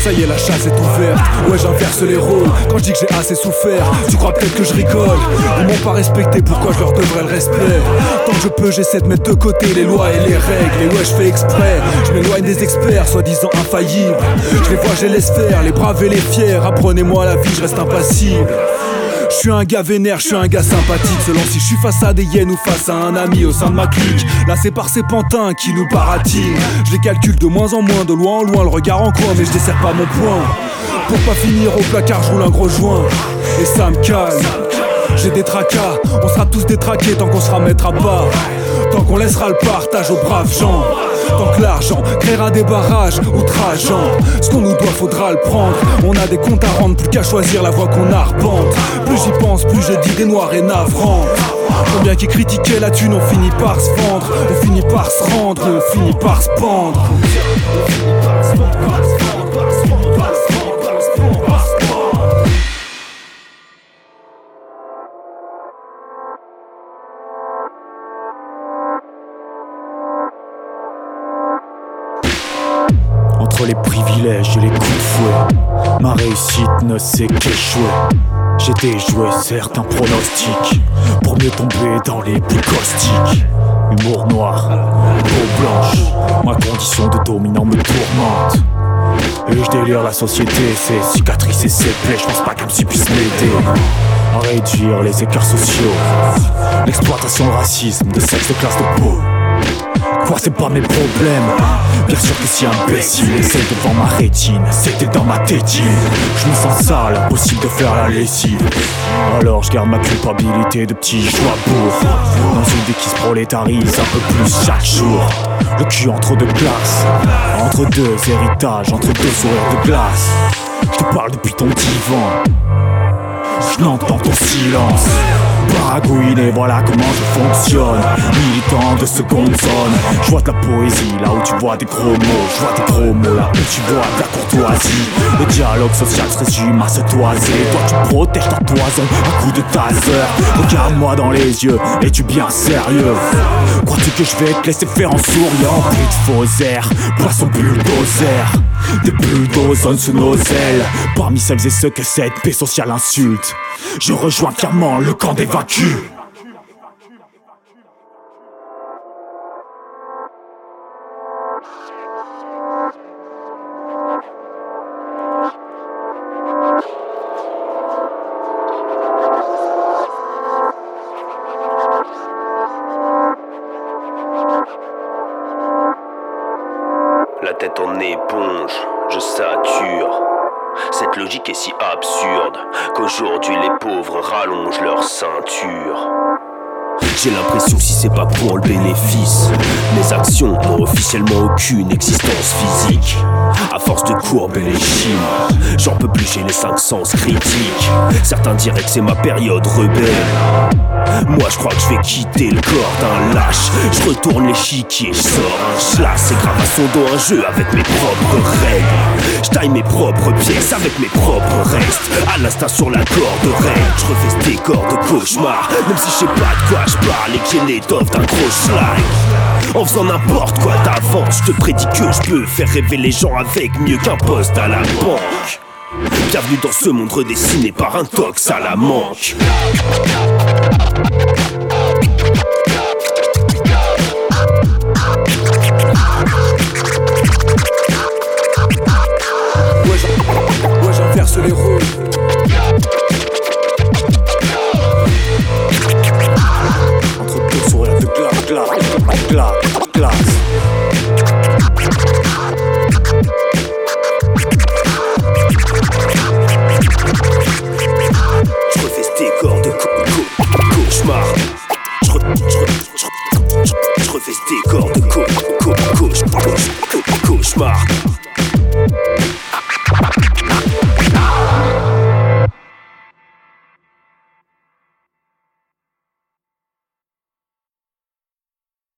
Ça y est, la chasse est ouverte. Ouais, j'inverse les rôles. Quand je dis que j'ai assez souffert, tu crois peut-être que je rigole. Ils m'ont pas respecté, pourquoi je leur devrais le respect? Tant que je peux, j'essaie de mettre de côté les lois et les règles. Et ouais, je fais exprès, je m'éloigne des experts, soi-disant infaillibles. Je les vois, je les laisse faire, les braves et les fiers. Apprenez-moi la vie, je reste impassible. Je suis un gars vénère, je suis un gars sympathique. Selon si je suis face à des hyènes ou face à un ami au sein de ma clique. Là c'est par ces pantins qui nous baratinent. Je les calcule de moins en moins, de loin en loin, le regard en coin, mais je desserre pas mon poing. Pour pas finir au placard, je roule un gros joint. Et ça me calme. J'ai des tracas, on sera tous détraqués tant qu'on se remettra pas. Tant qu'on laissera le partage aux braves gens. Tant que l'argent créera des barrages outrageants. Ce qu'on nous doit faudra le prendre. On a des comptes à rendre, plus qu'à choisir la voie qu'on arpente. Plus j'y pense, plus je dis des noirs et navrants. Combien qui critiquaient la thune, on finit par se vendre. On finit par se rendre et on finit par se pendre. Entre les privilèges et les coups de fouet, ma réussite ne sait qu'échouer. J'ai déjoué certains pronostics pour mieux tomber dans les plus caustiques. Humour noir, peau blanche, ma condition de dominant me tourmente. Et je délire la société, ses cicatrices et ses plaies. Je pense pas qu'elle me puisse m'aider à réduire les écarts sociaux, l'exploitation, le racisme, de sexe, de classe, de peau. Quoi, c'est pas mes problèmes. Bien sûr que si imbécile essaie devant ma rétine, c'était dans ma tétine. Je me sens sale, impossible de faire la lessive. Alors je garde ma culpabilité de petit joie-bourg. Dans une vie qui se prolétarise un peu plus chaque jour. Le cul entre deux glaces, entre deux héritages, entre deux sourires de glace. Je te parle depuis ton divan, je n'entends ton silence. Baragouine, voilà comment je fonctionne. Militant de seconde zone. Je vois de la poésie là où tu vois des gros mots. Je vois des gros mots là où tu vois de la courtoisie. Le dialogue social se résume à se toiser. Toi tu protèges ta toison à coup de taser. Regarde-moi dans les yeux, es-tu bien sérieux? Crois-tu que je vais te laisser faire en souriant? Pris de faux airs, poisson bulldozer. Des bulldozers sous nos ailes. Parmi celles et ceux que cette paix sociale insulte, je rejoins fièrement le camp des vaincus. La tête en éponge, je sature. Cette logique est si absurde qu'aujourd'hui les pauvres rallongent leur ceinture. J'ai l'impression que si c'est pas pour le bénéfice, mes actions n'ont officiellement aucune existence physique. À force de courber les chines, j'en peux plus, j'ai les 5 sens critiques. Certains diraient que c'est ma période rebelle. Moi je crois que je vais quitter le corps d'un lâche. Je retourne l'échiquier, je sors un schlass. Et grave à son dos un jeu avec mes propres règles. Je taille mes propres pièces avec mes propres restes. À l'instinct sur la corde raide, je refais ce décor de cauchemar. Même si je sais pas de quoi je parle et que j'ai l'étoffe d'un gros schlag. En faisant n'importe quoi d'avance, je te prédis que je peux faire rêver les gens avec mieux qu'un poste à la banque. Bienvenue dans ce monde redessiné par un tox à la manque. Ouais, j'inverse les rôles. Entre deux sourires de glace. Je refais ce décor de cauchemar. Je refais ce décor de cauchemar.